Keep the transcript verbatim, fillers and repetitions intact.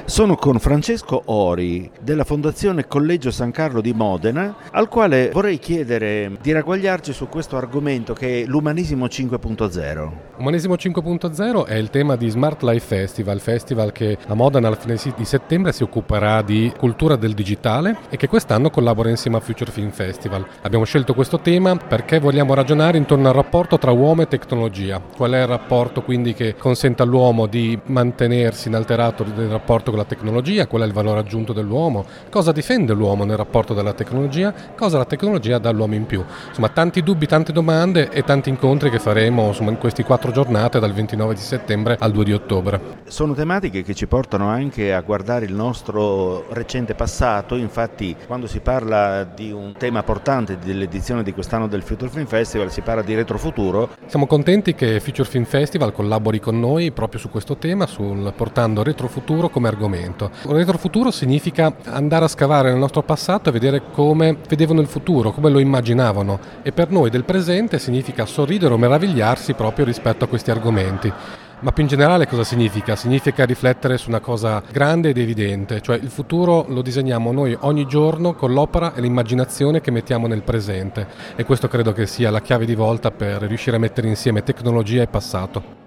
Sono con Francesco Ori della Fondazione Collegio San Carlo di Modena, al quale vorrei chiedere di ragguagliarci su questo argomento che è l'umanesimo cinque punto zero. Umanesimo cinque punto zero è il tema di Smart Life Festival, festival che a Modena alla fine di settembre si occuperà di cultura del digitale e che quest'anno collabora insieme a Future Film Festival. Abbiamo scelto questo tema perché vogliamo ragionare intorno al rapporto tra uomo e tecnologia. Qual è il rapporto quindi che consente all'uomo di mantenersi inalterato nel rapporto con la tecnologia, qual è il valore aggiunto dell'uomo, cosa difende l'uomo nel rapporto della tecnologia, cosa la tecnologia dà all'uomo in più. Insomma, tanti dubbi, tante domande e tanti incontri che faremo insomma, in questi quattro giornate dal ventinove di settembre al due di ottobre. Sono tematiche che ci portano anche a guardare il nostro recente passato. Infatti, quando si parla di un tema portante dell'edizione di quest'anno del Future Film Festival, si parla di retrofuturo. Siamo contenti che Future Film Festival collabori con noi proprio su questo tema, sul portando retrofuturo come argomento. Retrofuturo significa andare a scavare nel nostro passato e vedere come vedevano il futuro, come lo immaginavano, e per noi del presente significa sorridere o meravigliarsi proprio rispetto a questi argomenti. Ma più in generale cosa significa? Significa riflettere su una cosa grande ed evidente, cioè il futuro lo disegniamo noi ogni giorno con l'opera e l'immaginazione che mettiamo nel presente, e questo credo che sia la chiave di volta per riuscire a mettere insieme tecnologia e passato.